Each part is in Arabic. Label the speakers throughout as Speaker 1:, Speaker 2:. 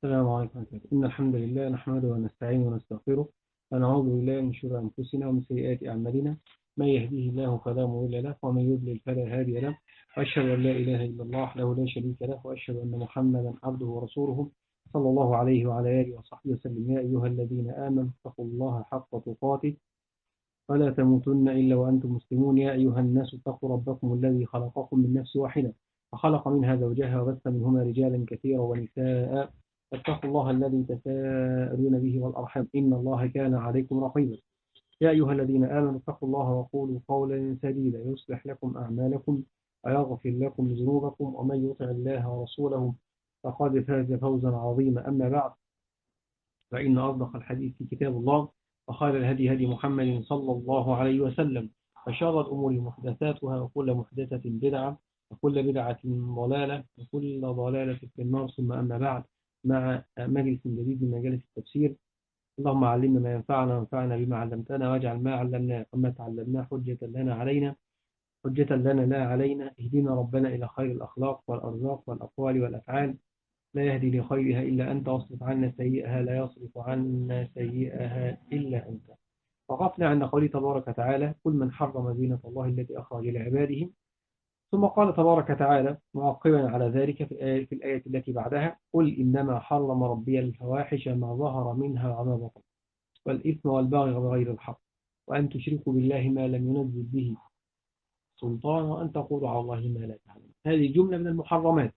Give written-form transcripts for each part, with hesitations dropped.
Speaker 1: السلام عليكم ورحمة الله. إن الحمد لله نحمده ونستعينه ونستغفره ونعوذ بالله من شرور أنفسنا ومن سيئات أعمالنا. من يهديه الله فلا مضل له ومن يضلل فلا هادي له. وأشهد أن لا إله إلا الله وحده لا شريك له وأشهد أن محمدا عبده ورسوله صلى الله عليه وعلى آله وصحبه وسلم. يا أيها الذين آمنوا اتقوا الله حق تقاته ولا تموتن إلا وأنتم مسلمون. يا أيها الناس اتقوا ربكم الذي خلقكم من نفس واحدة وخلق منها زوجها وبث منهما رجالا كثيرا ونساء. اتقوا الله الذي تساءلون به والأرحام إن الله كان عليكم رقيبا. يا أيها الذين آمنوا اتقوا الله وقولوا قولا سديدا يصلح لكم أعمالكم ويغفر لكم ذنوبكم ومن يطع الله ورسوله فقد فاز فوزا عظيما. أما بعد، فإن أصدق الحديث كتاب الله وخير الهدي هدي محمد صلى الله عليه وسلم وشر الأمور محدثاتها وكل محدثة بدعة وكل بدعة ضلالة وكل ضلالة في النار. ثم أما بعد، مع مجلس جديد من مجالس التفسير. اللهم علمنا ما ينفعنا وانفعنا بما علمتنا واجعل ما علمنا وما تعلمناه حجة لنا علينا حجة لنا لا علينا. اهدنا ربنا إلى خير الأخلاق والأرزاق والأقوال والأفعال. لا يهدي لخيرها إلا أنت واصرف عنا سيئها لا يصرف عنا سيئها إلا أنت. وقفنا عند قوله تبارك وتعالى: قل من حرم زينة الله التي أخرج لعباده. ثم قال تبارك وتعالى معقبا على ذلك في الآية التي بعدها: قل إنما حرم ربي الفواحش ما ظهر منها وما بطن والإثم والبغي بغير الحق وأن تشركوا بالله ما لم ينزل به سلطان وأن تقولوا على الله ما لا تعلمون. هذه جملة من المحرمات.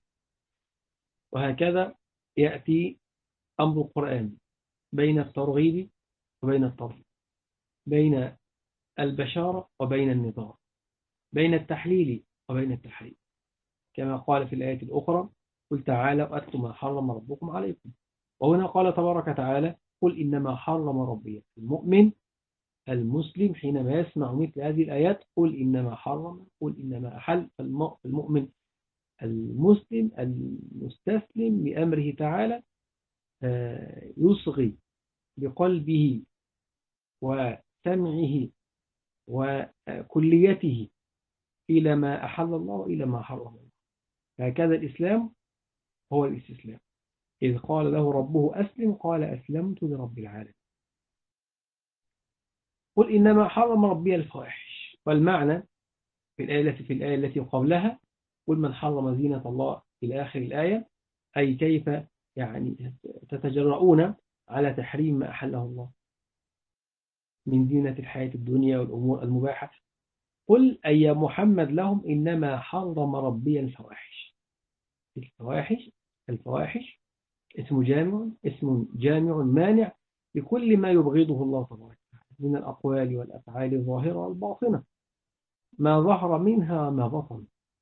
Speaker 1: وهكذا يأتي أمر القرآن بين الترغيب وبين الترهيب، بين البشارة وبين النذار، بين التحليل وبين التحريم، كما قال في الآية الأخرى: قل تعالوا أتلوا ما حرم ربكم عليكم. وهنا قال تبارك وتعالى: قل إنما حرم ربي. المؤمن المسلم حينما يسمع مثل هذه الآيات: قل إنما حرم، قل إنما أحل، المؤمن المسلم المستسلم لأمره تعالى يصغي بقلبه وسمعه وكليته إلى ما أحل الله وإلى ما حرم الله. هكذا الإسلام هو الاستسلام. إذ قال له ربه أسلم قال أسلمت لرب العالمين. قل إنما حرم ربي الفواحش. والمعنى في الآية التي قبلها: قل من حرم زينة الله إلى آخر الآية، أي كيف يعني تتجرؤون على تحريم ما أحله الله من زينة الحياة الدنيا والأمور المباحة. قل أي يا محمد لهم: إنما حرم ربي الفواحش. الفواحش اسم جامع مانع لكل ما يبغضه الله تبارك وتعالى من الأقوال والأفعال الظاهرة والباطنة، ما ظهر منها ما بطن.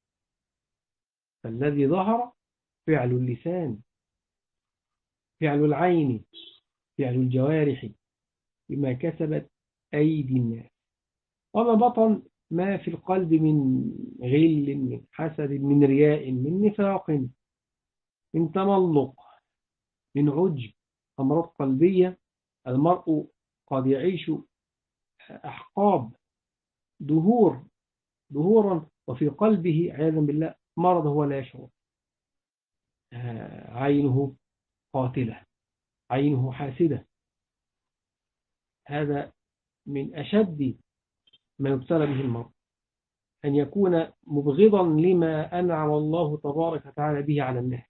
Speaker 1: فالذي ظهر فعل اللسان، فعل العين، فعل الجوارح بما كسبت أيدي الناس. وما بطن ما في القلب من غل، من حسد، من رياء، من نفاق، من تملق، من عجب، أمراض قلبية. المرء قد يعيش أحقاب دهورا وفي قلبه عياذا بالله مرض هو لا يشعر. عينه قاتلة، عينه حاسدة. هذا من أشد ما يبتلى به المرء، أن يكون مبغضا لما أنعم الله تبارك وتعالى به على الناس.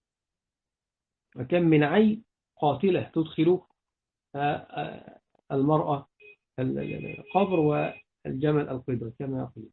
Speaker 1: وكم من عين قاتلة تدخل المرأة القبر والجمل القدر كما يقول.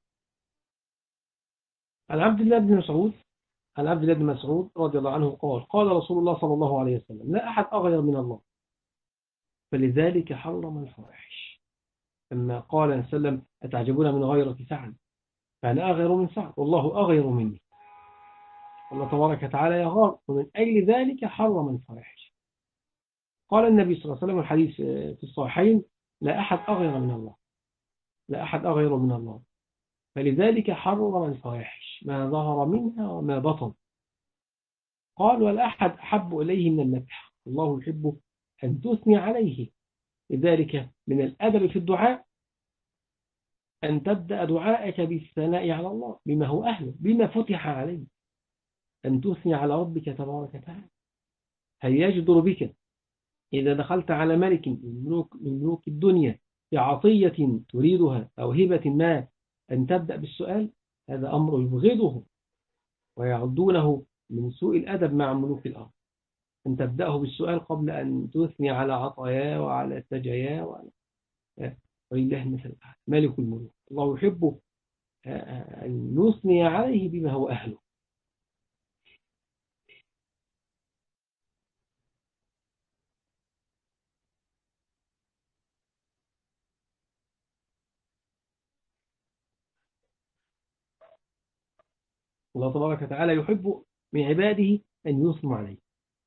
Speaker 1: عن عبد الله بن مسعود رضي الله عنه قال رسول الله صلى الله عليه وسلم: لا أحد أغير من الله فلذلك حرم الفواحش. لما قال عليه وسلم: أتعجبون من غيرة سعد فأنا أغير من سعد والله أغير مني. الله تبارك وتعالى يغار، ومن أجل ذلك حرم الفواحش. قال النبي صلى الله عليه وسلم الحديث في الصحيحين: لا أحد أغير من الله، لا أحد أغير من الله فلذلك حرم الفواحش ما ظهر منها وما بطن. قال: ولا أحد أحب إليه من المدح، الله يحب أن تثني عليه. لذلك من الأدب في الدعاء أن تبدأ دعاءك بالثناء على الله بما هو أهله، بما فتح عليه، أن تثني على ربك تبارك وتعالى. هل يجدر بك إذا دخلت على ملك من ملوك الدنيا في عطية تريدها أو هبة ما أن تبدأ بالسؤال؟ هذا أمر يبغضه ويعدونه من سوء الأدب مع ملوك الأرض، أن تبدأه بالسؤال قبل أن تثني على عطاياه وعلى سجاياه ولله المثل الأعلى. ملك الملوك الله يحب أن نثني عليه بما هو أهله. الله تبارك وتعالى يحب من عباده أن يثنوا عليه.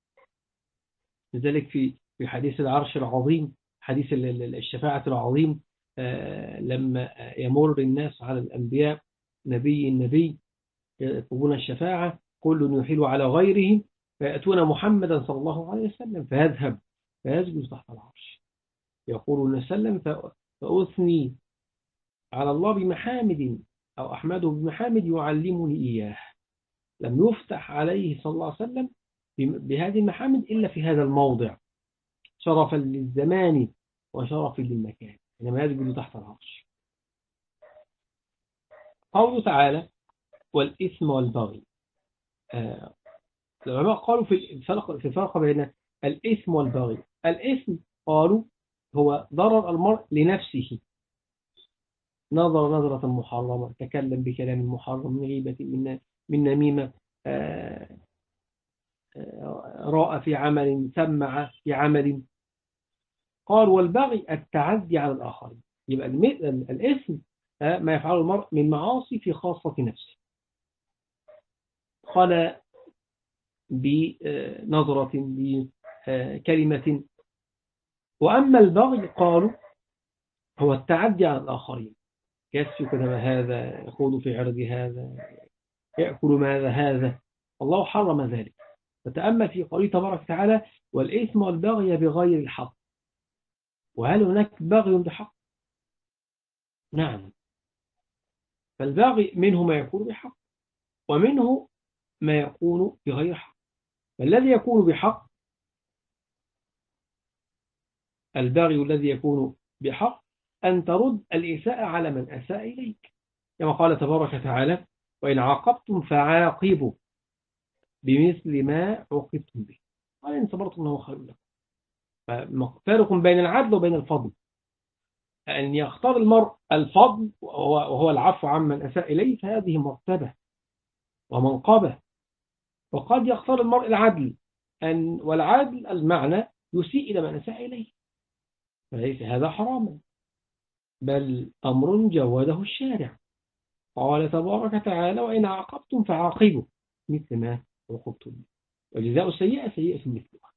Speaker 1: لذلك في حديث العرش العظيم، حديث الشفاعة العظيم، لما يمر الناس على الأنبياء نبي يطلبون الشفاعة، كل يحيل على غيرهم، فيأتون محمدا صلى الله عليه وسلم فيذهب فيسجد تحت العرش، يقول وسلم فأثني على الله بمحامد أو أحمده بمحامد يعلمني إياه. لم يفتح عليه صلى الله عليه وسلم بهذه المحامد إلا في هذا الموضع، شرفا للزمان وشرفا للمكان، إنما يسجد تحت العرش. قوله تعالى والإثم والبغي. العلماء قالوا في الفرق بين الإثم والبغي. الإثم قالوا هو ضرر المرء لنفسه، نظرة محرمة، تكلم بكلام محرم، من غيبة، من نميمة، رأى في عمل، سمع في عمل. قال والبغي التعدي على الآخرين. يبقى الإثم ما يفعله المرء من معاصي في خاصة نفسه، قال بنظرة، بكلمة. وأما البغي قالوا هو التعدي على الآخرين، يسفك دم هذا، يخوض في عرض هذا، يأكل ماذا هذا. الله حرم ذلك. فتأمل في قوله تبارك وتعالى والإثم والبغي بغير الحق. وهل هناك بغي بحق؟ نعم. فالبغي منه ما يكون بحق ومنه ما يكون بغير حق. فالذي يكون بحق، البغي الذي يكون بحق أن ترد الإساءة على من أساء إليك، كما قال تبارك وتعالى وإن عاقبتم فعاقبوا بمثل ما عوقبتم به قال إن صبرتم هو خير لكم. ففارق بين العدل وبين الفضل. أن يختار المرء الفضل وهو العفو عمن أساء إليه، فهذه مرتبة ومنقبة. وقد يختار المرء العدل، والعدل المعنى يسيء إلى من أساء إليه، فليس هذا حراما، بل أمر جوده الشارع. قال تبارك وتعالى وإن عاقبتم فعاقبوا مثل ما عوقبتم به وجزاء السيئة سيئة مثلها.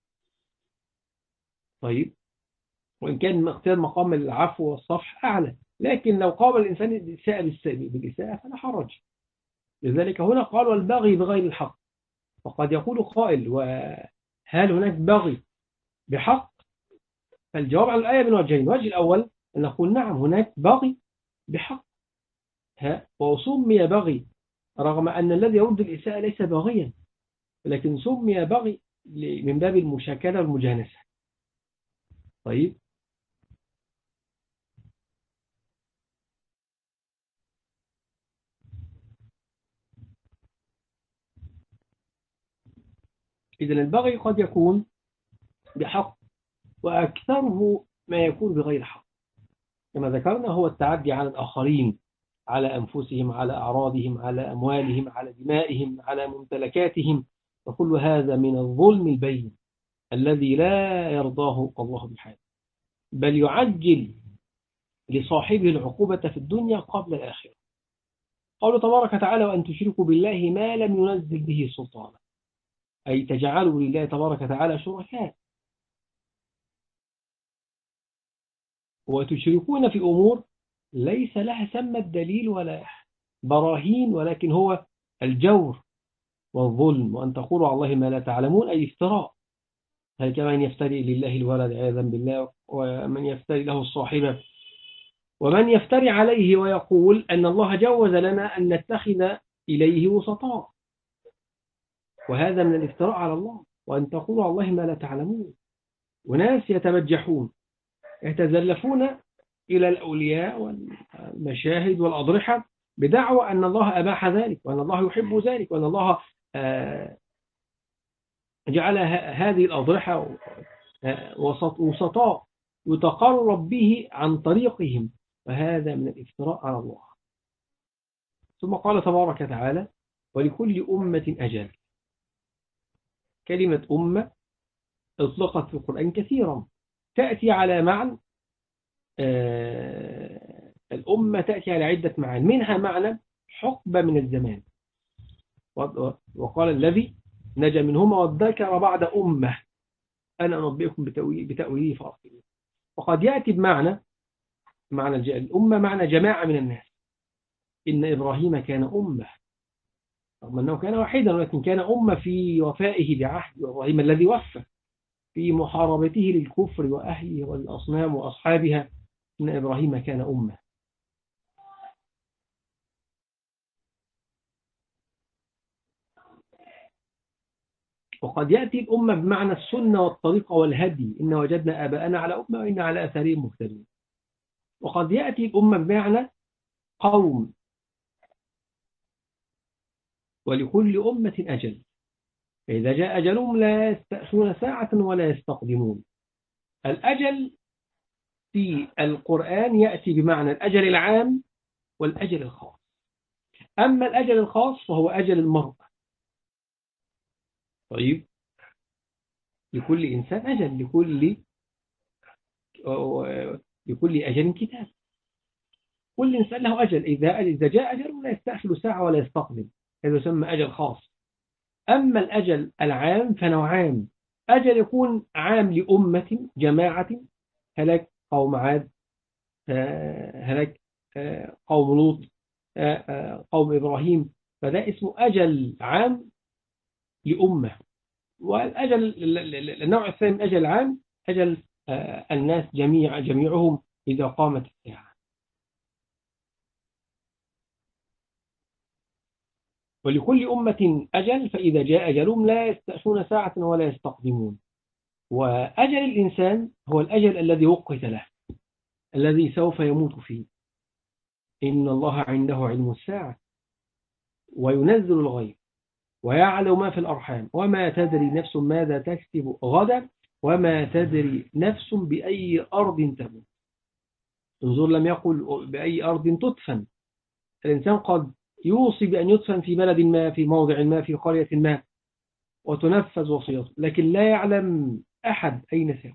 Speaker 1: طيب، وإن كان اختيار مقام العفو والصفح أعلى، لكن لو قابل الإنسان الإساءة بالإساءة فلا حرج. لذلك هنا قال والبغي بغير الحق. وقد يقول قائل وهل هناك بغي بحق؟ فالجواب على الآية من وجهين. الوجه الأول أن نقول نعم هناك بغي بحق، وسمي بغي رغم أن الذي يرد الإساءة ليس باغيا، لكن سمي بغي من باب المشاكلة والمجانسة. طيب، إذن البغي قد يكون بحق، وأكثره ما يكون بغير حق. كما ذكرنا هو التعدي على الآخرين، على أنفسهم، على أعراضهم، على أموالهم، على دمائهم، على ممتلكاتهم. وكل هذا من الظلم البين الذي لا يرضاه الله بحال، بل يعجل لصاحبه العقوبة في الدنيا قبل الآخرة. قوله تبارك وتعالى وأن تشركوا بالله ما لم ينزل به سلطانا، أي تجعلوا لله تبارك وتعالى شركاء، وتشركون في أمور ليس لها ثمة دليل ولا براهين، ولكن هو الجور والظلم، وأن تقولوا على الله ما لا تعلمون، أي افتراء. هل كمان يفتري لله الولد عياذا بالله، ومن يفتري له الصاحبة، ومن يفتري عليه ويقول أن الله جوز لنا أن نتخذ إليه وسطاء، وهذا من الافتراء على الله. وأن تقولوا على الله ما لا تعلمون. وناس يتبجحون يتزلفون إلى الأولياء والمشاهد والأضرحة بدعوى أن الله أباح ذلك، وأن الله يحب ذلك، وأن الله جعل هذه الأضرحة وسطاء يتقرب به عن طريقهم، وهذا من الافتراء على الله. ثم قال تبارك وتعالى: ولكل أمة أجل. كلمة أمة اطلقت في القرآن كثيرا، تأتي على معنى الأمة، تأتي على عدة معاني، منها معنى حقبة من الزمان. وقال الذي نجا منهما وادكر بعد أمة أنا أنبئكم بتأويله فأصله. وقد يأتي بمعنى الأمة معنى جماعة من الناس. إن إبراهيم كان أمة، رغم أنه كان واحدا، ولكن كان أمة في وفائه بعهد إبراهيم الذي وفى، في محاربته للكفر وأهله والأصنام وأصحابها. إن إبراهيم كان أمة. وقد يأتي الأمة بمعنى السنة والطريقة والهدي، إن وجدنا آباءنا على أمة وإن على أثارهم مهتدون. وقد يأتي الأمة بمعنى قوم. ولكل أمة أجل فإذا جاء أجلهم لا يستأخرون ساعة ولا يستقدمون. الأجل في القرآن يأتي بمعنى الأجل العام والأجل الخاص. أما الأجل الخاص فهو أجل المرء. طيب، لكل إنسان أجل، لكل أجل كتاب. كل إنسان له أجل، إذا جاء أجله لا يستأخر ساعة ولا يستقدم، هذا يسمى أجل خاص. أما الأجل العام فنوعان: أجل يكون عام لأمة جماعة، هلاك قوم عاد، هلاك قوم لوط، قوم إبراهيم، فده اسمه أجل عام لأمة. والأجل النوع الثاني من أجل العام أجل الناس جميعهم إذا قامت الساعة. ولكل أمة أجل فإذا جاء أجلهم لا يستأخرون ساعة ولا يستقدمون. وأجل الإنسان هو الأجل الذي وقت له، الذي سوف يموت فيه. إن الله عنده علم الساعة وينزل الغيب ويعلم ما في الأرحام وما تدري نفس ماذا تكسب غدا وما تدري نفس بأي أرض تموت. انظر، لم يقل بأي أرض تدفن. الإنسان قد يوصي بأن يدفن في بلد ما، في موضع ما، في قرية ما، وتنفذ وصيته، لكن لا يعلم أحد أين سيكون،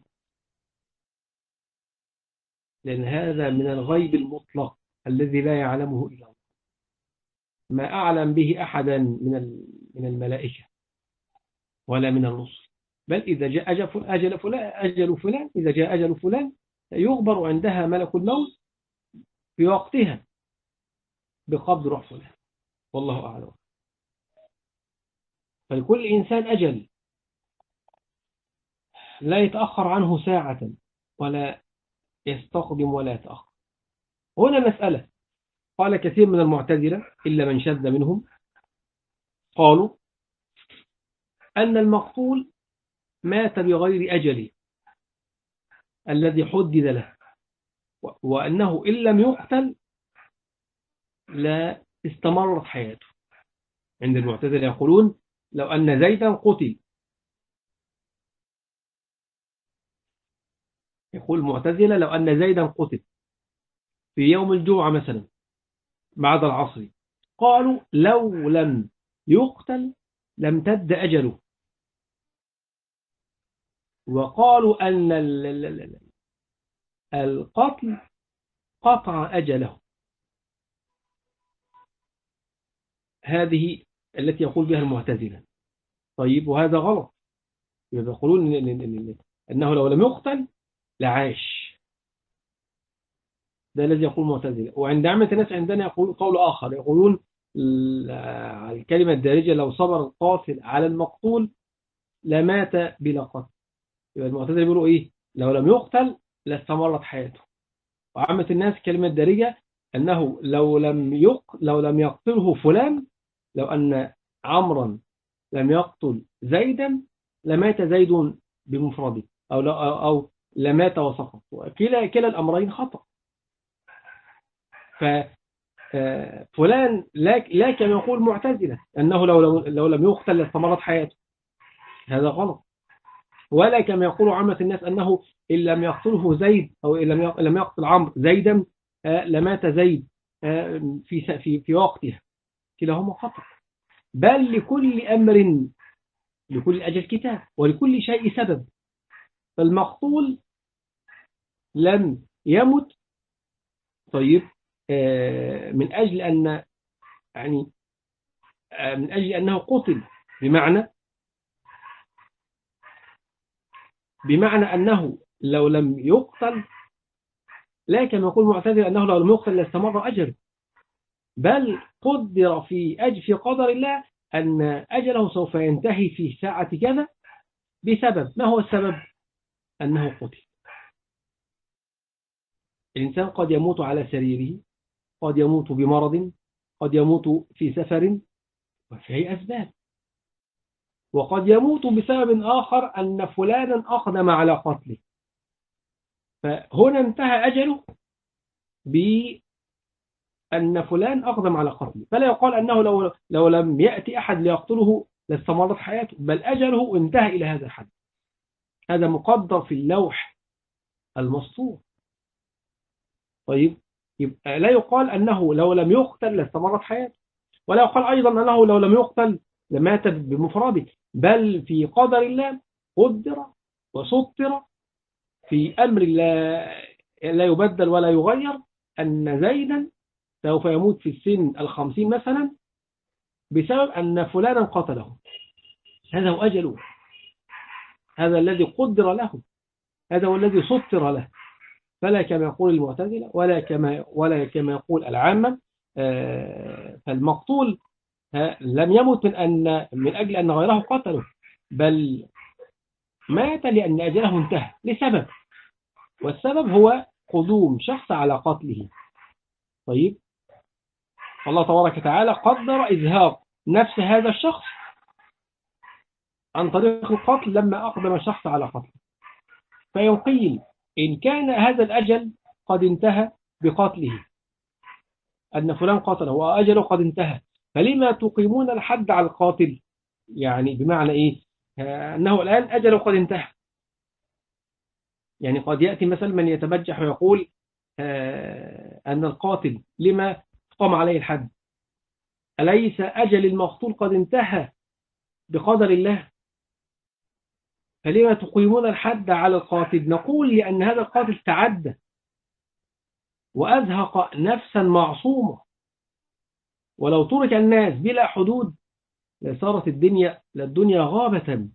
Speaker 1: لأن هذا من الغيب المطلق الذي لا يعلمه إلا الله. ما أعلم به أحدا من الملائكة ولا من الرسل. بل إذا جاء أجل فلان، إذا جاء أجل فلان يخبر عندها ملك الموت في وقتها بقبض روح فلان، والله أعلم. فلكل إنسان أجل لا يتأخر عنه ساعة ولا يستقدم ولا يتأخر. هنا مسألة قال كثير من المعتزلة إلا من شذ منهم، قالوا أن المقتول مات بغير أجله الذي حدد له، وأنه إن لم يقتل لا استمرت حياته. عند المعتزلة يقولون لو أن زيدا قتل، يقول المعتزلة لو أن زيدا قتل في يوم الجمعة مثلا بعد العصر، قالوا لو لم يقتل لم تد أجله. وقالوا أن القتل قطع أجله. هذه التي يقول بها المعتزلة. طيب، وهذا غلط. يقولون أنه لو لم يقتل لعاش. ده الذي يقول المعتزلة. وعند عامة الناس عندنا يقول قول آخر، يقولون الكلمة الدارجة لو صبر القاتل على المقتول لمات بلا قتل. يبقى المعتزلة بيقولوا إيه؟ لو لم يقتل لاستمرت حياته. وعامة الناس كلمة دارجة أنه لو لم يقتله فلان، لو أن عمرا لم يقتل زيدا لمات زيد بمفرده، أو لمات وسقط. كلا الأمرين خطأ. ففلان لا كما يقول معتزلة أنه لو لم يقتل لاستمرت حياته، هذا غلط. ولا كما يقول عامة الناس أنه إن لم يقتله زيد، أو إن لم يقتل عمرو زيدا لمات زيد في وقتها. كلاهما خطأ. بل لكل أمر، لكل أجل كتاب، ولكل شيء سبب. فالمقتول لم يمت، طيب، من أجل أن يعني من أجل أنه قتل، بمعنى أنه لو لم يقتل، لا كما يقول معتزل أنه لو لم يقتل لاستمر أجله، بل قدر في قدر الله أن أجله سوف ينتهي في ساعة كذا بسبب. ما هو السبب؟ أنه قتل. الإنسان قد يموت على سريره، قد يموت بمرض، قد يموت في سفر، وفي أسباب. وقد يموت بسبب آخر، أن فلانا أقدم على قتله، فهنا انتهى أجله بأن فلان أقدم على قتله. فلا يقال أنه لو لم يأتي أحد ليقتله لاستمرت حياته، بل أجله انتهى إلى هذا الحد. هذا مقدر في اللوح المسطور. طيب، يبقى لا يقال أنه لو لم يقتل لاستمرت حياته، ولا يقال أيضا أنه لو لم يقتل لمات بمفرده، بل في قدر الله قدر وسطر في أمر لا يبدل ولا يغير، أن زيدا سوف يموت في السن 50 مثلا بسبب أن فلانا قتله. هذا هو أجله، هذا الذي قدر له، هذا هو الذي سطر له. فلا كما يقول المعتزلة، ولا كما يقول العامة. فالمقتول لم يمت من أجل أن غيره قتله، بل مات لأن أجله انتهى لسبب، والسبب هو قدوم شخص على قتله. طيب، الله تبارك وتعالى قدر إزهاق نفس هذا الشخص عن طريق القتل لما أقدم شخص على قتله. فيقيل إن كان هذا الأجل قد انتهى بقتله، أن فلان قتله وأجله قد انتهى، فلما تقيمون الحد على القاتل؟ يعني بمعنى إيه؟ أنه الآن أجله قد انتهى. يعني قد يأتي مثلا من يتبجح ويقول أن القاتل لما قام عليه الحد؟ أليس أجل المقتول قد انتهى بقدر الله؟ فلما تقيمون الحد على القاتل؟ نقول لأن هذا القاتل تعدى وأزهق نفسا معصومة، ولو ترك الناس بلا حدود لصارت الدنيا غابة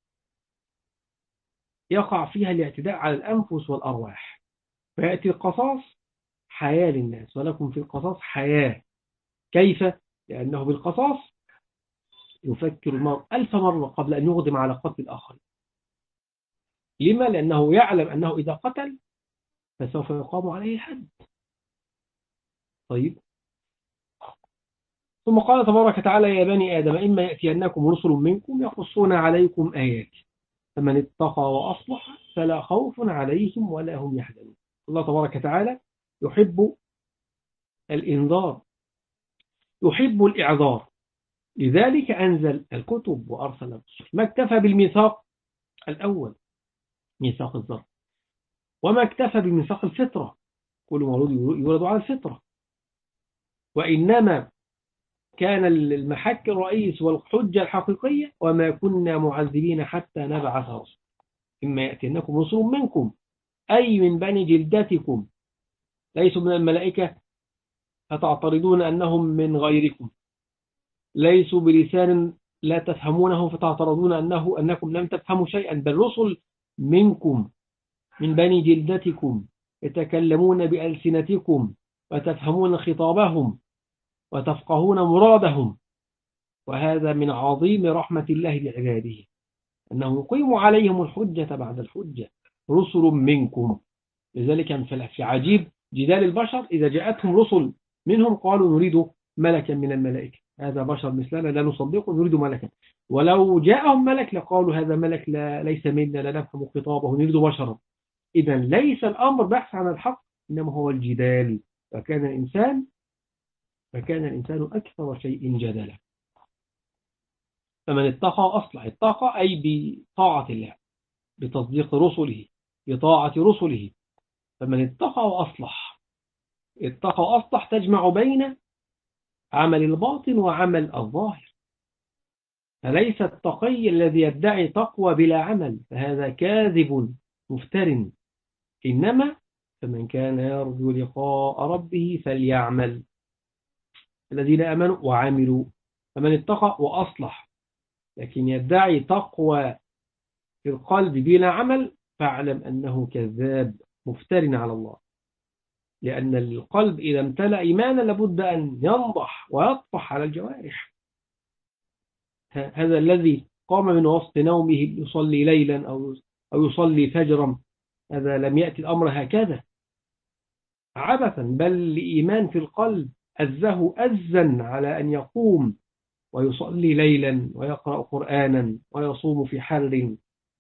Speaker 1: يقع فيها الاعتداء على الأنفس والأرواح. فيأتي القصاص حياة للناس، ولكم في القصاص حياة. كيف؟ لأنه بالقصاص يفكر المرء 1000 مرة قبل أن يقدم على قتل الآخر. لما؟ لأنه يعلم أنه إذا قتل فسوف يقام عليه الحد. طيب، ثم قال تبارك وتعالى: يا بني آدم إما يأتينكم رسل منكم يقصون عليكم آياتي فمن اتقى وأصلح فلا خوف عليهم ولا هم يحزنون. الله تبارك وتعالى يحب الإنذار، يحب الإعذار، لذلك أنزل الكتب وأرسل الرسل. ما اكتفى بالميثاق الأول ميثاق الذر، وما اكتفى بميثاق الفطرة، كل مولود يولد على الفطرة، وإنما كان المحك الرئيس والحجة الحقيقية: وما كنا معذبين حتى نبعث رسلا. إما يأتينكم رسل منكم، أي من بني جلدتكم، ليسوا من الملائكة فتعترضون أنهم من غيركم، ليسوا بلسان لا تفهمونه فتعترضون أنكم لم تفهموا شيئا، بل رسل منكم من بني جلدتكم يتكلمون بألسنتكم وتفهمون خطابهم وتفقهون مرادهم. وهذا من عظيم رحمة الله بعباده، أنه يقيم عليهم الحجة بعد الحجة، رسل منكم. لذلك في عجيب جدال البشر إذا جاءتهم رسل منهم قالوا نريد ملكا من الملائكة، هذا بشر مثلنا لا نصدقه نريد ملكا. ولو جاءهم ملك لقالوا هذا ملك ليس منا لا نفهم خطابه نريد بشرا. إذا ليس الأمر بحث عن الحق، إنما هو الجدال. فكان الإنسان أكثر شيء جدلا. فمن اتقى أصلح، اتقى أي بطاعة الله، بتصديق رسله، بطاعة رسله. فمن اتقى وأصلح، اتقى وأصلح تجمع بين عمل الباطن وعمل الظاهر. فليس التقي الذي يدعي تقوى بلا عمل، فهذا كاذب مفتر. إنما فمن كان يرجو لقاء ربه فليعمل الذين آمنوا وعملوا. فمن اتقى وأصلح لكن يدعي تقوى في القلب بلا عمل، فاعلم أنه كذاب مفتر على الله. لأن القلب إذا امتلأ إيمانا لابد أن ينضح ويطفح على الجوارح. هذا الذي قام من وسط نومه يصلي ليلا أو يصلي فجرا، هذا لم يأتي الأمر هكذا عبثا، بل لإيمان في القلب أزه أزا على أن يقوم ويصلي ليلا ويقرأ قرآنا ويصوم في حر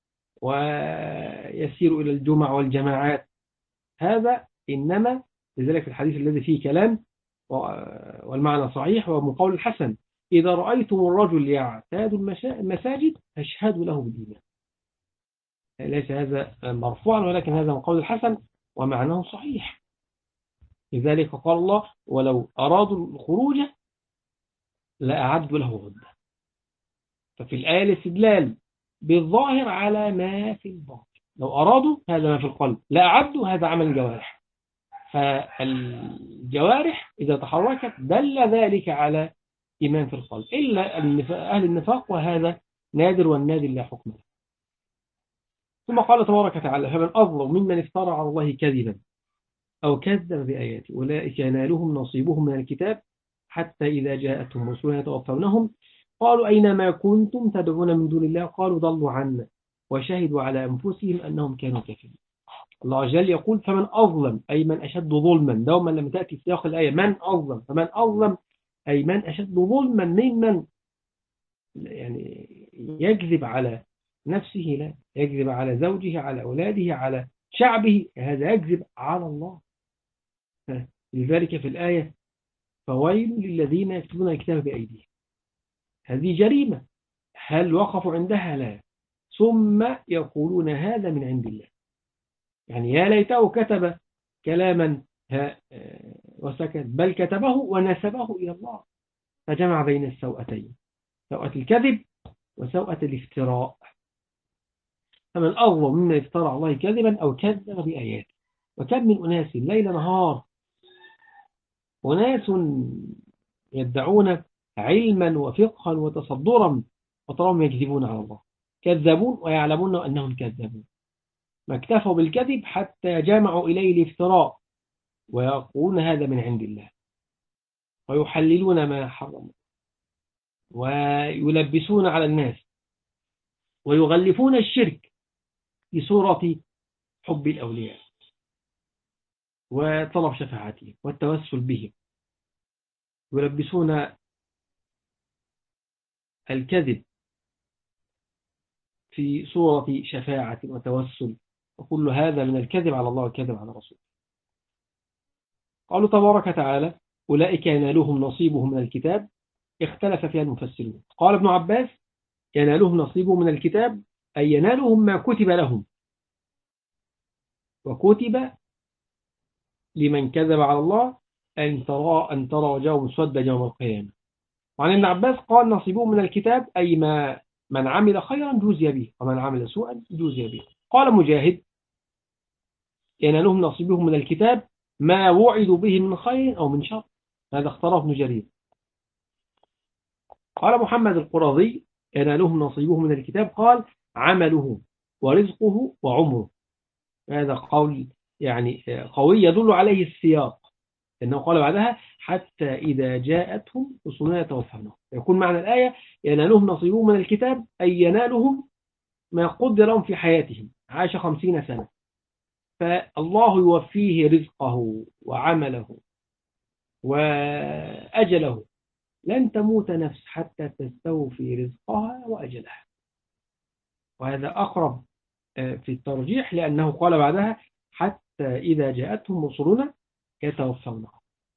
Speaker 1: ويسير إلى الجمع والجماعات. هذا إنما، لذلك الحديث الذي فيه كلام والمعنى صحيح ومن قول الحسن: إذا رأيتم الرجل يعتاد المساجد فاشهدوا له بالإيمان. ليس هذا مرفوعا، ولكن هذا من قول الحسن ومعناه صحيح. لذلك قال الله: ولو أرادوا الخروج لأعدوا له عدة. ففي الآية الاستدلال بالظاهر على ما في الباطن. لو أرادوا هذا ما في القلب، لأعدوا هذا عمل الجوارح. فالجوارح إذا تحركت دل ذلك على إيمان في القلب، إلا أهل النفاق، وهذا نادر، والنادر لا حكم له. ثم قال تبارك وتعالى: فمن أظلم ممن افترى على الله كذبا أو كذب بآياته أولئك ينالهم نصيبهم من الكتاب حتى إذا جاءتهم رسلنا يتوفونهم قالوا أين ما كنتم تدعون من دون الله قالوا ضلوا عنا وشهدوا على أنفسهم أنهم كانوا كافرين. الله عز وجل يقول: فمن أظلم أي من أشد ظلما. دوما لما تأتي في سياق الآية من أظلم، فمن أظلم أي من أشد ظلما ممن يعني يكذب على نفسه، لا يكذب على زوجه، على أولاده، على شعبه، هذا يكذب على الله. لذلك في الآية: فويل للذين يكتبون الكتاب بأيديهم. هذه جريمة، هل وقفوا عندها؟ لا، ثم يقولون هذا من عند الله. يعني يا ليته كتب كلاما وسكت، بل كتبه ونسبه إلى الله، فجمع بين السوءتين، سوءة الكذب وسوءة الافتراء. فمن أظلم ممن افترى على الله كذبا أو كذب بآياته. وكم من أناس ليل نهار، أناس يدعون علما وفقها وتصدرا، وتراهم يكذبون على الله، كذبون ويعلمون أنهم كذبون. ما اكتفوا بالكذب حتى جمعوا إليه الافتراء، ويقولون هذا من عند الله، ويحللون ما حرم، ويلبسون على الناس، ويغلفون الشرك بصورة حب الأولياء وطلب شفاعتهم والتوسل بهم، يلبسون الكذب في صورة شفاعة وتوسل، وكل هذا من الكذب على الله والكذب على رسوله. قالوا تبارك وتعالى: أولئك ينالهم نصيبهم من الكتاب. اختلف فيها المفسرون. قال ابن عباس: ينالهم نصيبهم من الكتاب أي ينالهم ما كتب لهم، وكتب لمن كذب على الله أن ترى وجهه مسودا يوم القيامة. وعن ابن عباس قال: نصيبهم من الكتاب أي من عمل خيرا جوزي به، ومن عمل سوءا جوزي به. قال مجاهد: ينالهم نصيبهم من الكتاب ما وعدوا به من خير أو من شر. هذا اختاره ابن جرير. قال محمد القرظي: ينالهم نصيبهم من الكتاب قال: عمله ورزقه وعمره. هذا قول يعني قوي يدل عليه السياق، إنه قال بعدها: حتى إذا جاءتهم رسلنا يتوفونهم. يكون معنى الآية: ينالهم نصيبهم من الكتاب أي ينالهم ما قدر لهم في حياتهم. عاش 50 سنة، فالله يوفيه رزقه وعمله وأجله لن تموت نفس حتى تستوفي رزقها وأجلها. وهذا أقرب في الترجيح، لأنه قال بعدها حتى إذا جاءتهم رسلنا يتوفونها.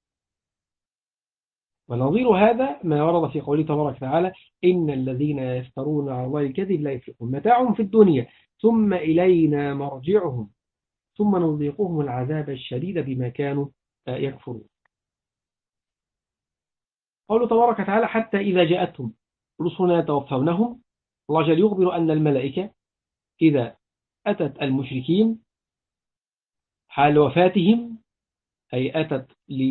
Speaker 1: ونظير هذا ما ورد في قوله تبارك وتعالى إن الذين يفترون على الله الكذب لا يفلحون متاعهم في الدنيا ثم إلينا مرجعهم ثم نذيقهم العذاب الشديد بما كانوا يكفرون. قوله تبارك وتعالى حتى إذا جاءتهم رسلنا يتوفونهم، الله جل يخبر أن الملائكة إذا أتت المشركين حال وفاتهم، أي أتت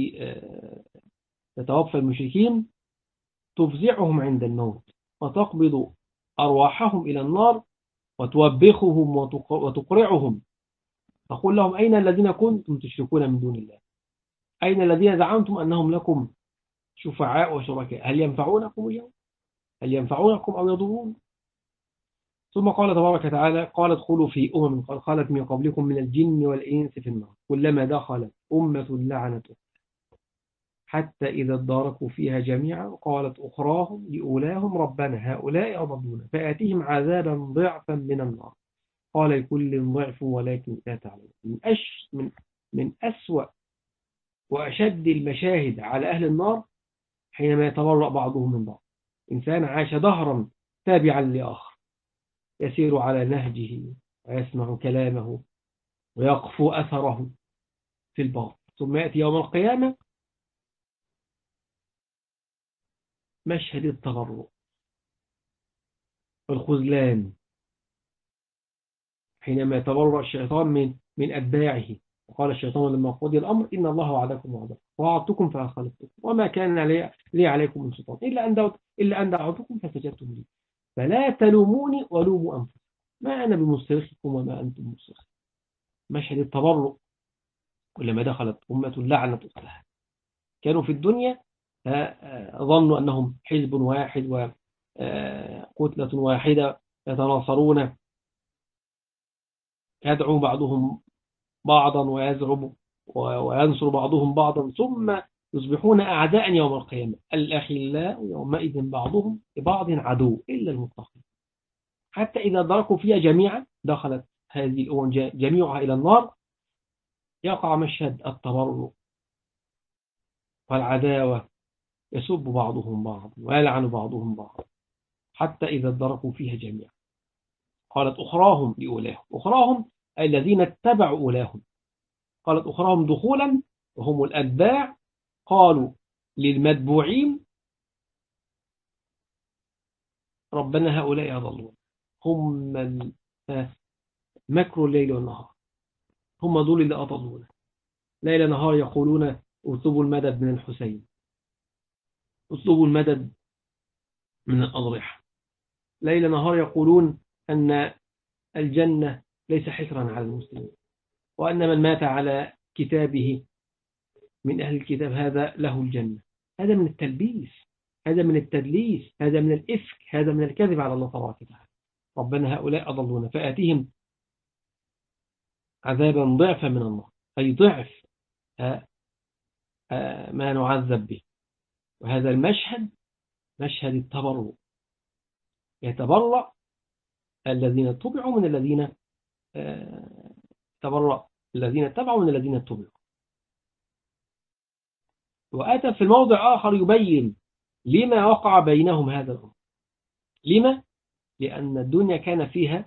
Speaker 1: لتتوفى المشركين، تفزعهم عند الموت وتقبض أرواحهم إلى النار وتوبخهم وتقرعهم، تقول لهم أين الذين كنتم تشركون من دون الله؟ أين الذين زعمتم أنهم لكم شفعاء وشركاء؟ هل ينفعونكم اليوم؟ هل ينفعونكم أو يضرون؟ ثم قال تبارك وتعالى قال ادخلوا في قد خلت من قبلكم من الجن والإنس في النار كلما دخلت أمة لعنت حتى إذا اداركوا فيها جميعا قالت أخراهم لأولاهم ربنا هؤلاء أضلونا فآتيهم عذابا ضعفا من النار قال لكل ضعف ولكن لا تعلمون. من أسوأ وأشد المشاهد على أهل النار حينما يتبرأ بعضهم من بعض. إنسان عاش دهرا تابعا لآخر يسير على نهجه ويسمع كلامه ويقفو أثره في الباطل، ثم يأتي يوم القيامة مشهد التغرق والخذلان حينما يتبرأ الشيطان من أتباعه. وقال الشيطان لما قضي الأمر إن الله وعدكم وعدا ووعدتكم فأخلفتكم وما كان لي عليكم من سلطان إلا أن دعوتكم فاستجبتم لي فلا تلوموني ولوموا أنفسكم ما أنا بمصرخكم وما أنتم مصرخين. مشهد التبرؤ كلما دخلت أمة لعنة أختها. كانوا في الدنيا ظنوا أنهم حزب واحد وكتلة واحدة يتناصرون، يدعو بعضهم بعضا ويزعم وينصر بعضهم بعضا، ثم يصبحون أعداء يوم القيامة. الأخلاء يومئذ بعضهم لبعض عدو إلا المتقين. حتى إذا دركوا فيها جميعا دخلت هذه الأمم جميعها إلى النار يقع مشهد التبرؤ والعداوة، يسب بعضهم بعض ويلعن بعضهم بعض حتى إذا ادركوا فيها جميعا. قالت أخراهم لأولاهم، أخراهم أي الذين اتبعوا أولاهم. قالت أخراهم دخولا وهم الأتباع، قالوا للمتبوعين ربنا هؤلاء أضلون. هم مكر الليل والنهار، هم دول اللي أضلونا. ليل نهار يقولون اطلبوا المدد من الحسين، اطلبوا المدد من الأضرحة. ليل نهار يقولون أن الجنة ليس حكرا على المسلمين، وأن من مات على كتابه من أهل الكتاب هذا له الجنة. هذا من التلبيس، هذا من التدليس، هذا من الإفك، هذا من الكذب على الله تبارك وتعالى. ربنا هؤلاء أضلونا فآتيهم عذابا ضعفا من النار، أي ضعف ما نعذب به. وهذا المشهد مشهد التبرؤ، يتبرأ الذين اتبعوا من الذين تبرأ الذين اتبعوا من الذين اتبعوا. وأتى في الموضع آخر يبين لما وقع بينهم هذا الأمر. لما؟ لأن الدنيا كان فيها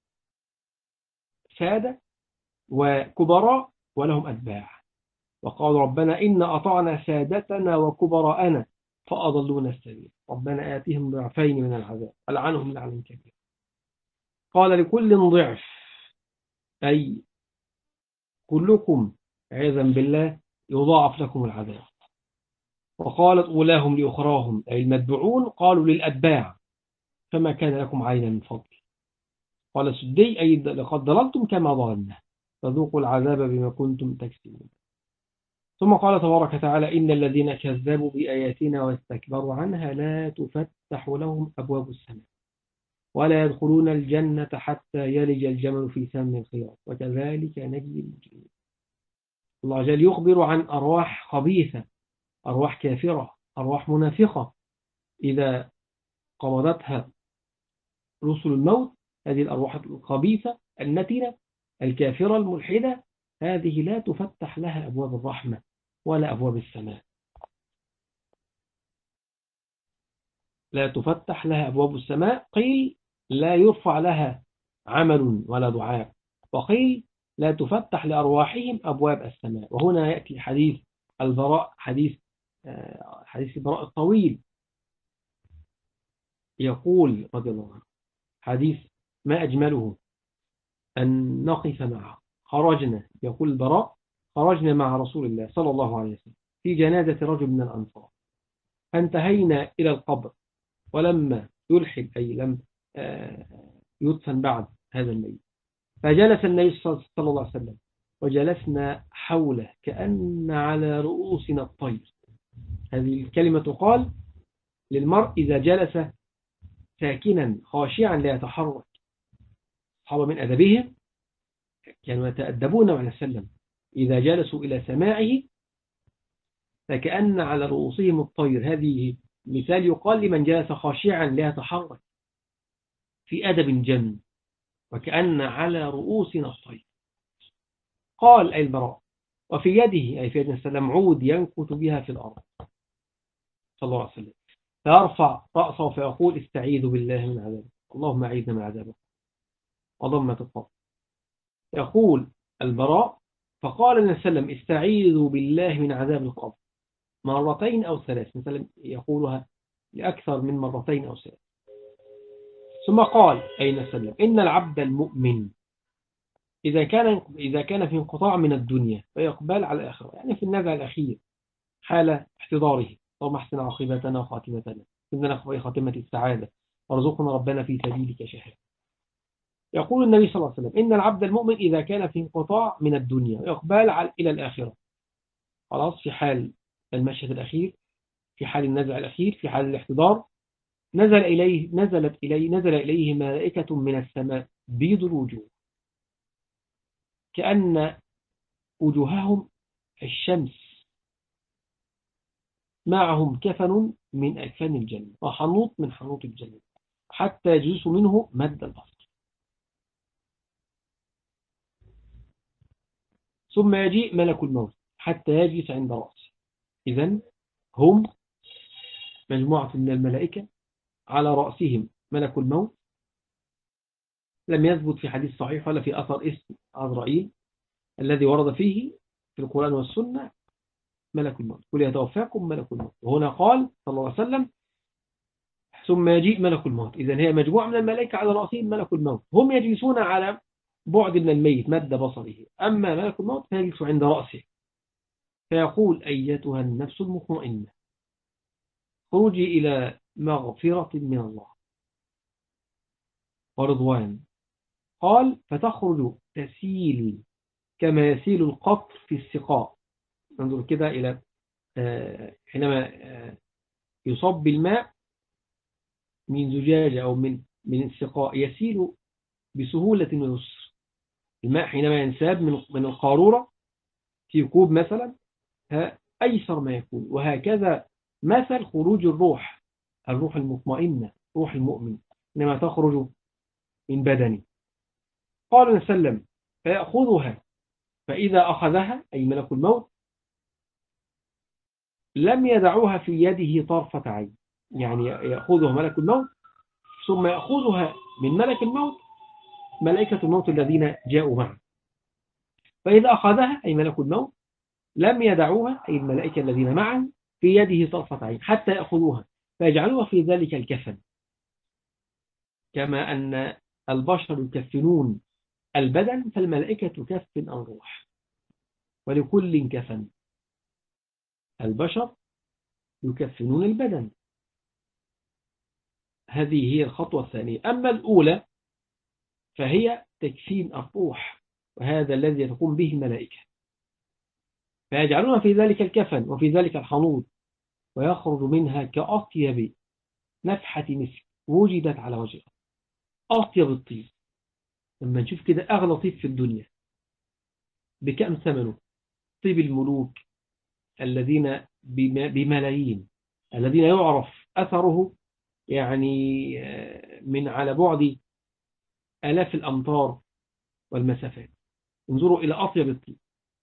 Speaker 1: سادة وكبراء ولهم أتباع، وقال ربنا إن أطعنا سادتنا وكبراءنا فأضلونا السبيل ربنا آتهم ضعفين من العذاب ألعنهم لعنا كبيرا. قال لكل ضعف أي كلكم عياذا بالله يضاعف لكم العذاب. وقالت أولاهم لأخراهم أي المتبعون قالوا للأتباع فما كان لكم علينا من فضل. قال سدي أي لقد ضللتم كما ضللنا فذوقوا العذاب بما كنتم تكسبون. ثم قال تبارك وتعالى إن الذين كذبوا بآياتنا واستكبروا عنها لا تفتح لهم أبواب السماء ولا يدخلون الجنة حتى يلج الجمل في سم الخياط وكذلك نجزي المجرمين. الله جل يخبر عن أرواح خبيثة، أرواح كافرة، أرواح منافقة إذا قبضتها رسل الموت، هذه الأرواح الخبيثة النتنة الكافرة الملحدة، هذه لا تفتح لها أبواب الرحمة ولا أبواب السماء، لا تفتح لها أبواب السماء. قيل لا يرفع لها عمل ولا دعاء، وقيل لا تفتح لأرواحهم أبواب السماء. وهنا يأتي حديث البراء، حديث البراء الطويل، يقول رضي الله عنه: حديث ما أجمله أن نقف معه. خرجنا، يقول البراء، خرجنا مع رسول الله صلى الله عليه وسلم في جنازة رجل من الأنصار، فانتهينا إلى القبر، ولما يلحد أي لم يدفن بعد هذا الميت، فجلس النبي صلى الله عليه وسلم وجلسنا حوله كأن على رؤوسنا الطير. هذه الكلمة تقال للمرء إذا جلس ساكنا خاشعا لا يتحرك. صحابة من أدبهم كانوا يتأدبون مع النبي صلى الله عليه وسلم، إذا جلسوا إلى سماعه فكأن على رؤوسهم الطير. هذه مثال يقال لمن جلس خاشعا لا يتحرك في أدب جم، وكأن على رؤوسنا الطير. قال أي البراء: وفي يده أي في يد السلام عود ينكت بها في الأرض صلى الله عليه وسلم، فيرفع رأسه فيقول: استعيذ بالله من عذابه، اللهم أعيذنا من عذابه، اللهم تقبل. يقول البراء: فقال النبي صلى الله عليه وسلم: استعيذوا بالله من عذاب القبر مرتين أو ثلاث، مثلا يقولها لأكثر من مرتين أو ثلاث. ثم قال أي النبي صلى الله عليه وسلم: إن العبد المؤمن إذا كان في انقطاع من الدنيا وإقبال على الآخرة، يعني في النزع الأخير حال احتضاره، اللهم احسن عاقبتنا وخاتمتنا، إننا في خاتمة السعادة، وارزقنا ربنا في سبيلك شهادة. يقول النبي صلى الله عليه وسلم: إن العبد المؤمن إذا كان في انقطاع من الدنيا وإقبال إلى الآخرة، خلاص في حال المشهد الأخير، في حال النزع الأخير، في حال الاحتضار، نزل إليه ملائكة من السماء بيض الوجوه كأن وجوههم الشمس، معهم كفن من أكفان الجنة وحنوط من حنوط الجنة، حتى يجلس منه مد البصر، ثم يجيء ملك الموت حتى يجلس عند رأسه. إذن هم مجموعة من الملائكة على رأسهم ملك الموت. لم يثبت في حديث صحيح ولا في أثر اسم عزرائيل الذي ورد فيه في القرآن والسنة ملك الموت، قل يتوفاكم ملك الموت. وهنا قال صلى الله عليه وسلم: ثم يجيء ملك الموت. إذن هي مجموعة من الملائكة على رأسهم ملك الموت، هم يجلسون على بعد من الميت مد بصره، أما ملك الموت فيجلس عند رأسه، فيقول: أيتها النفس المطمئنة خروجي إلى مغفرة من الله ورضوان. قال: فتخرج تسيل كما يسيل القطر في السقاء. ننظر كده إلى حينما يصب الماء من زجاجة أو من السقاء يسيل بسهولة ويسر. الماء حينما ينساب من القارورة في كوب مثلا أيسر ما يكون. وهكذا مثل خروج الروح المطمئنة، روح المؤمن حينما تخرج من بدنه. قال النبي صلى الله عليه وسلم: فيأخذها، فإذا أخذها أي ملك الموت لم يدعوها في يده طرفة عين، يعني يأخذها ملك الموت ثم يأخذها من ملك الموت ملائكة الموت الذين جاءوا معه، فإذا أخذها أي ملك الموت لم يدعوها أي الملائكة الذين معه في يده طرفة عين حتى يأخذوها فيجعلوها في ذلك الكفن. كما أن البشر يكفنون البدن، فالملائكة تكفن الروح، ولكل كفن. البشر يكفنون البدن، هذه هي الخطوة الثانية. أما الأولى فهي تكفين الروح، وهذا الذي تقوم به الملائكة، فيجعلون في ذلك الكفن وفي ذلك الحنوط، ويخرج منها كأطيب نفحة مسك وجدت على وجهها. أطيب الطيب، لما نشوف كده أغلى طيب في الدنيا بكم ثمنه؟ طيب الملوك الذين بملايين، الذين يعرف أثره يعني من على بعد آلاف الأمتار والمسافات. انظروا إلى أطيب الطيب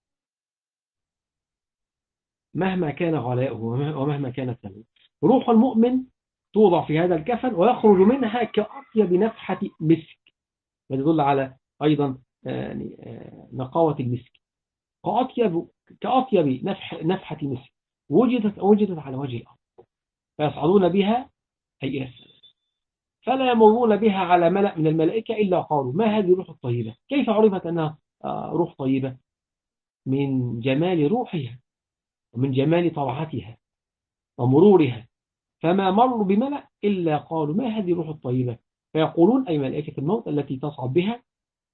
Speaker 1: مهما كان غلاؤه ومهما كانت ثمنه. روح المؤمن توضع في هذا الكفن ويخرج منها كأطيب نفحة مسك، ويدل على أيضا يعني نقاوة المسك. كأطيب نفحة مسك وجدت على وجه الأرض، فيصعدون بها أي إلى السماء، فلا يمرون بها على ملأ من الملائكة إلا قالوا ما هذه الروح الطيبة. كيف عرفت أنها روح طيبة؟ من جمال روحها ومن جمال طلعتها ومرورها، فما مروا بملأ إلا قالوا ما هذه الروح الطيبة. فيقولون أي ملائكة الموت التي تصعد بها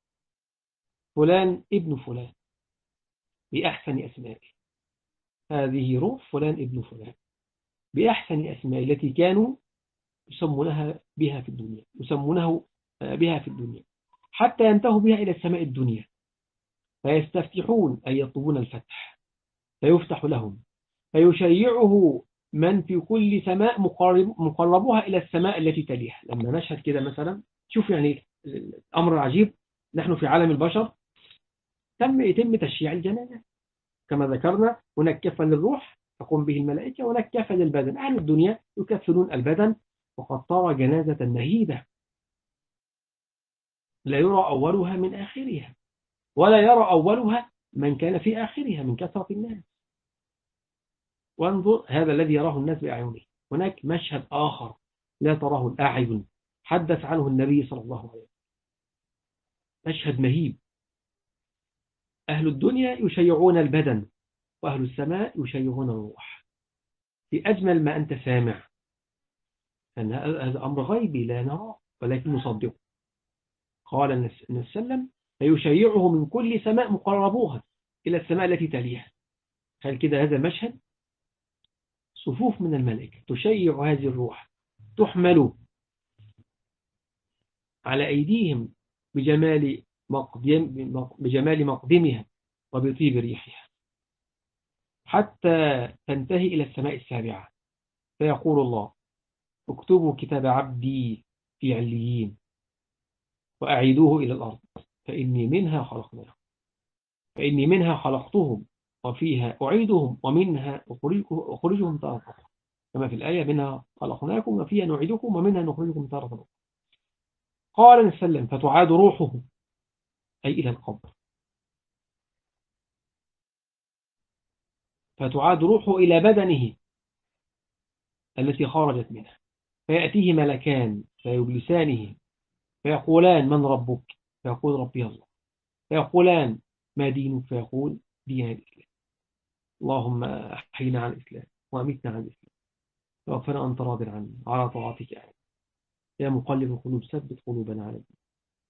Speaker 1: فلان ابن فلان بأحسن أسمائه، هذه روح فلان ابن فلان بأحسن أسمائه التي كانوا يسمونها بها في الدنيا، يسمونه بها في الدنيا، حتى ينتهوا بها إلى السماء الدنيا، فيستفتحون أي يطلبون الفتح، فيفتح لهم، فيشيعه من في كل سماء مقربوها إلى السماء التي تليها. لما نشهد كده مثلا، شوف يعني الأمر العجيب، نحن في عالم البشر يتم تشييع الجنازة كما ذكرنا. هناك كفن للروح تقوم به الملائكة، وهناك كفن للبدن. أهل الدنيا يكفنون البدن، وقد ترى جنازة مهيبة لا يرى أولها من آخرها، ولا يرى أولها من كان في آخرها من كثرة الناس. وانظر هذا الذي يراه الناس بأعينه. هناك مشهد آخر لا تراه الأعين، حدث عنه النبي صلى الله عليه وسلم، مشهد مهيب. أهل الدنيا يشيعون البدن، وأهل السماء يشيعون الروح. في أجمل ما أنت سامع أن هذا أمر غيبي لا نراه ولكن نصدقه. قال النبي صلى الله عليه وسلم فيشيعه من كل سماء مقربوها إلى السماء التي تليها. هل كده هذا مشهد؟ صفوف من الملائكة تشيع هذه الروح، تحمل على أيديهم بجمال مقدمها وبطيب ريحها، حتى تنتهي إلى السماء السابعة. فيقول الله اكتبوا كتاب عبدي في عليين وأعيدوه إلى الأرض فإني منها خلقتهم وفيها أعيدهم ومنها أخرجهم تارة أخرى، كما في الآية منها خلقناكم وفيها نعيدكم ومنها نخرجكم تارة أخرى. قال النبي صلى الله عليه وسلم فتعاد روحه أي إلى القبر، فتعاد روحه إلى بدنه التي خرجت منه، فيأتيه ملكان فيجلسانه فيقولان من ربك؟ فيقول ربي الله. فيقولان ما دينك؟ فيقول دين الإسلام. اللهم أحينا على الإسلام وأمتنا على الإسلام توفنا أنت راض عنا على طاعتك أهل. يا مقلب القلوب ثبت قلوبنا على الدين.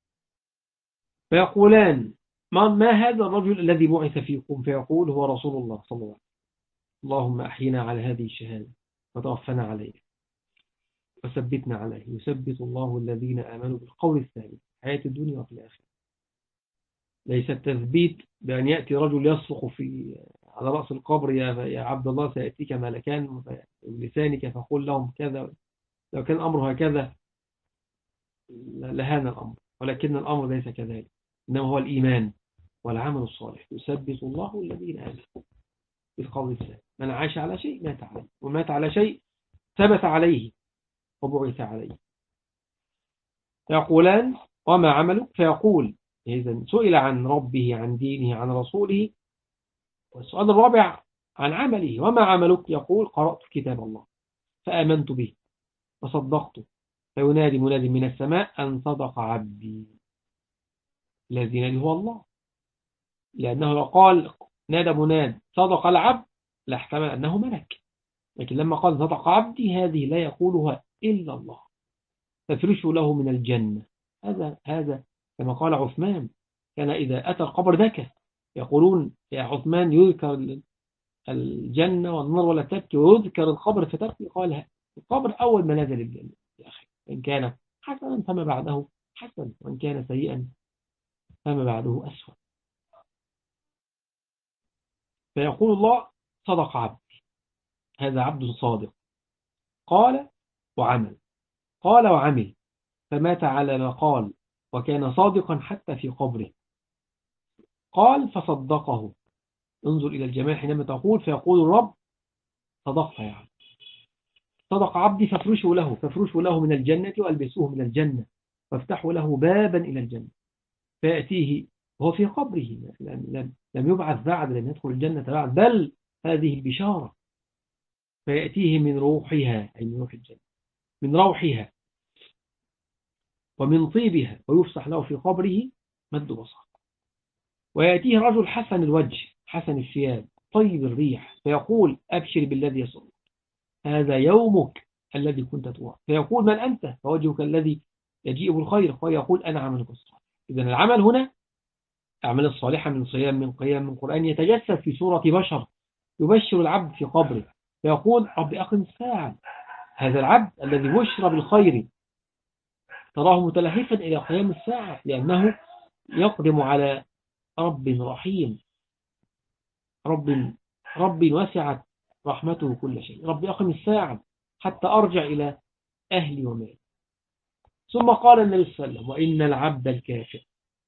Speaker 1: فيقولان ما هذا الرجل الذي بعث فيكم؟ فيقول هو رسول الله صلى الله عليه وسلم. اللهم أحينا على هذه الشهادة وتوفنا عليه وثبتنا عليه. يثبت الله الذين آمنوا بالقول الثابت في حياة الدنيا وفي الآخرة. ليس التثبيت بأن يأتي رجل يصرخ على رأس القبر يا عبد الله سيأتيك ملكان بلسانك فقل لهم كذا. لو كان الأمر هكذا لهان الأمر، ولكن الأمر ليس كذلك، إنما هو الإيمان والعمل الصالح. يثبت الله الذين آمنوا بالقول الثابت. من عاش على شيء مات عليه، ومات على شيء ثبت عليه وبعث عليه. يقولان وما عملك؟ فيقول إذن سئل عن ربه عن دينه عن رسوله، والسؤال الرابع عن عمله وما عملك؟ يقول قرأت كتاب الله فآمنت به وصدقته. فينادي مناد من السماء أن صدق عبدي. الذي ينادي هو الله، لأنه لو قال نادى مناد صدق العبد لاحتمل أنه ملك، لكن لما قال صدق عبدي هذه لا يقولها إلا الله. تفرش له من الجنة. هذا كما قال عثمان كان إذا أتى القبر بكى، يقولون يا عثمان يذكر الجنة والنار ولا تبكي، ويذكر القبر فتبكي. قال القبر أول منازل الجنة يا أخي، إن كان حسنا فما بعده حسن، وإن كان سيئا فما بعده أسوأ. فيقول الله صدق عبدي، هذا عبد صادق قال وعمل. قال وعمل فمات على ما قال وكان صادقا حتى في قبره. قال فصدقه. انظر إلى الجمال حينما تقول فيقول الرب صدقت يا عبد، صدق عبدي فافرشه له من الجنة وألبسوه من الجنة وافتحوا له بابا إلى الجنة. فيأتيه وهو في قبره، لم يبعث بعد، لم يدخل الجنة بعد، بل هذه البشارة. فيأتيه من روحها، أي من روح الجنة، من روحها ومن طيبها، ويفسح له في قبره مد بصر. ويأتيه رجل حسن الوجه حسن الثياب طيب الريح، فيقول أبشر بالذي يسرك، هذا يومك الذي كنت توعد. فيقول من أنت؟ فوجهك الذي يجيء بالخير، فيقول أنا عملك الصالح. إذن العمل هنا أعمال الصالحة من صيام من قيام من قرآن يتجسد في صورة بشر يبشر العبد في قبره، فيقول رب أقم الساعة. هذا العبد الذي بشر بالخير تراه متلهفا إلى قيام الساعة، لأنه يقدم على رب رحيم، رب وسعت رحمته كل شيء. رب أقم الساعة حتى أرجع إلى أهلي ومالي. ثم قال النبي صلى الله عليه وسلم وإن العبد الكافر.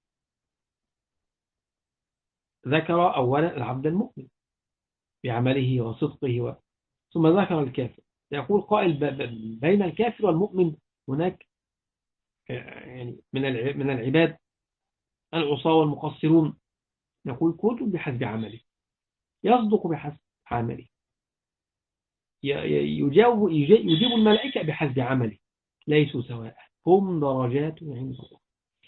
Speaker 1: ذكر أولا العبد المؤمن بعمله وصدقه ثم ذكر الكافر. يقول قائل بين الكافر والمؤمن هناك يعني من العباد العصاة والمقصرون. يقول كل بحسب عمله، يصدق بحسب عمله، يجيب الملائكة بحسب عمله، ليسوا سواء، هم درجات عند الله.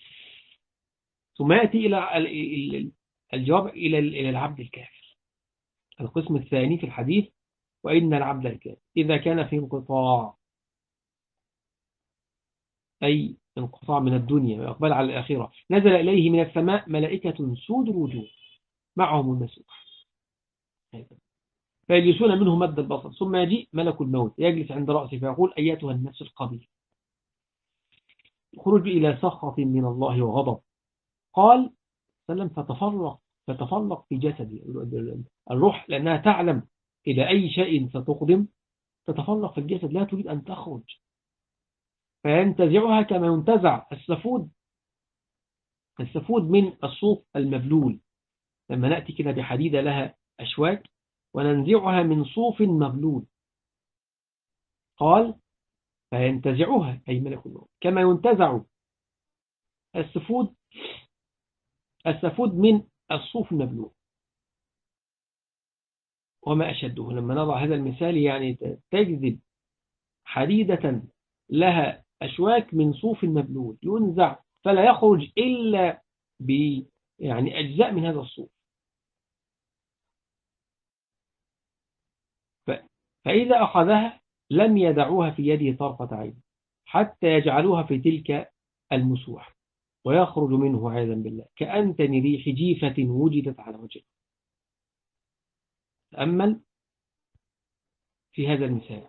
Speaker 1: ثم يأتي إلى الجواب إلى العبد الكافر، القسم الثاني في الحديث وإن العبد الكافر إذا كان في انقطاع، أي انقطاع من الدنيا وإقبال على الآخرة، نزل إليه من السماء ملائكة سود الوجوه معهم المسوح فيجلسون منه مد البصر، ثم يجيء ملك الموت يجلس عند رأسه فيقول أيتها النفس القبيح، خرج إلى سخط من الله وغضب. قال سلم فتفرق في جسدي الروح، لأنها تعلم إلى أي شيء ستقدم، تتفرق في الجسد لا تريد أن تخرج، فينتزعها كما ينتزع السفود من الصوف المبلول. لما نأتي كده بحديدة لها أشواك وننزعها من صوف مبلول، قال فينتزعها أي ملك الموت كما ينتزع السفود من الصوف المبلول. وما أشده لما نضع هذا المثال، يعني تجذب حديدة لها أشواك من صوف مبلول ينزع فلا يخرج إلا يعني أجزاء من هذا الصوف. فإذا أخذها لم يدعوها في يده طرفة عين حتى يجعلوها في تلك المسوح، ويخرج منه عياذا بالله كأنتن ريح جيفة وجدت على وجهه. تأمل في هذا المثال،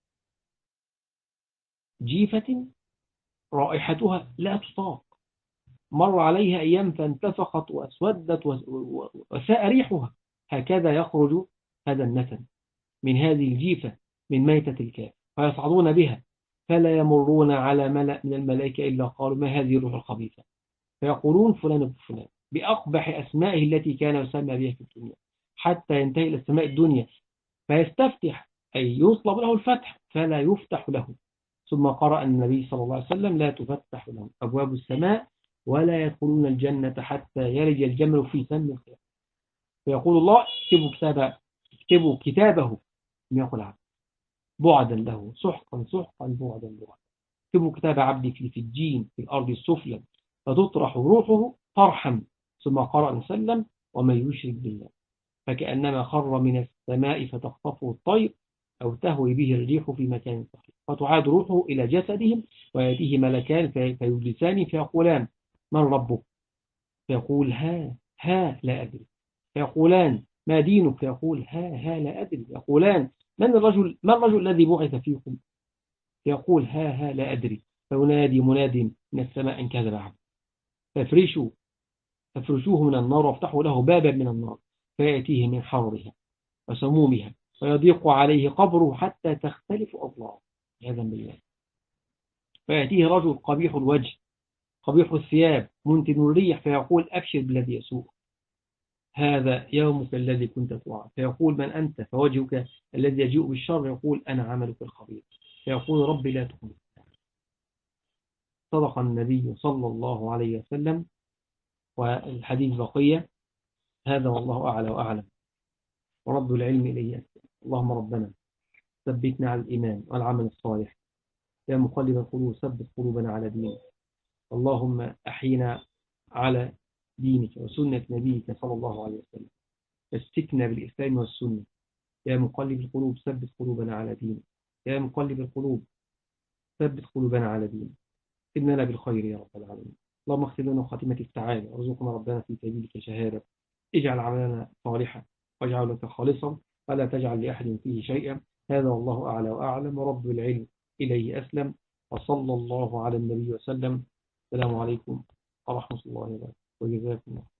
Speaker 1: جيفة رائحتها لا تطاق، مر عليها أيام فانتفخت وأسودت وساء ريحها، هكذا يخرج هذا النتن من هذه الجيفة من ميتة الكافر، فيصعدون بها فلا يمرون على ملأ من الملائكة إلا قالوا ما هذه الروح الخبيثة، فيقولون فلان ابن فلان بأقبح أسمائه التي كان يسمى بها في الدنيا، حتى ينتهي إلى السماء الدنيا فيستفتح أي يطلب له الفتح فلا يفتح له. ثم قرأ النبي صلى الله عليه وسلم لا تفتح لهم أبواب السماء ولا يدخلون الجنة حتى يلج الجمل في سم الخير. فيقول الله اكتبوا كتابه لم يقل عبد بعدا له سحقا سحقا بعدا بعدا، اكتبوا كتاب عبدي في الجين في الأرض السفلى فتطرح روحه طرحا. ثم قرأ وسلم ومن يشرك بالله فكأنما خر من السماء فتخطفه الطير أو تهوي به الريح في مكان صحيح، فتعاد روحه إلى جسدهم ويأتيه ملكان فيجلسان فيقولان من ربك؟ فيقول ها لا أدري. فيقولان ما دينك؟ فيقول ها لا أدري. يقولان ما الرجل الذي بعث فيكم؟ فيقول ها لا أدري. فينادي مناد من السماء إن كذب عبد فافرشوه من النار وافتحوا له بابا من النار فيأتيه من حرها وسمومها ويضيق عليه قبره حتى تختلف أضلاعه عياذا بالله. فيأتيه رجل قبيح الوجه قبيح الثياب منتن الريح فيقول أبشر بالذي يسوء، هذا يومك الذي كنت توعد. فيقول من أنت؟ فوجهك الذي يجيء بالشر يقول أنا عملك الخبيث. فيقول ربي لا تخلف. صدق النبي صلى الله عليه وسلم. والحديث بقية. هذا والله أعلى وأعلم، ورد العلم إليه أسلم. اللهم ربنا ثبتنا على الإيمان والعمل الصالح، يا مقلب القلوب ثبت قلوبنا على دينك. اللهم أحينا على دينك وسنة نبيك صلى الله عليه وسلم، فاستكنا بالإسلام والسنة. يا مقلب القلوب ثبت قلوبنا على دينك، يا مقلب القلوب ثبت قلوبنا على دينك. إننا بالخير يا رب العالمين. اللهم اغفر لنا خاتمة السعادة، وارزقنا ربنا في سبيلك شهادة. اجعل عملنا صالحا واجعل لك خالصا، ولا تجعل لأحد فيه شيئا. هذا والله أعلى وأعلم، ورب العلم إليه أسلم. وصلى الله على النبي وسلم. السلام عليكم ورحمة الله وبركاته، وجزاكم الله.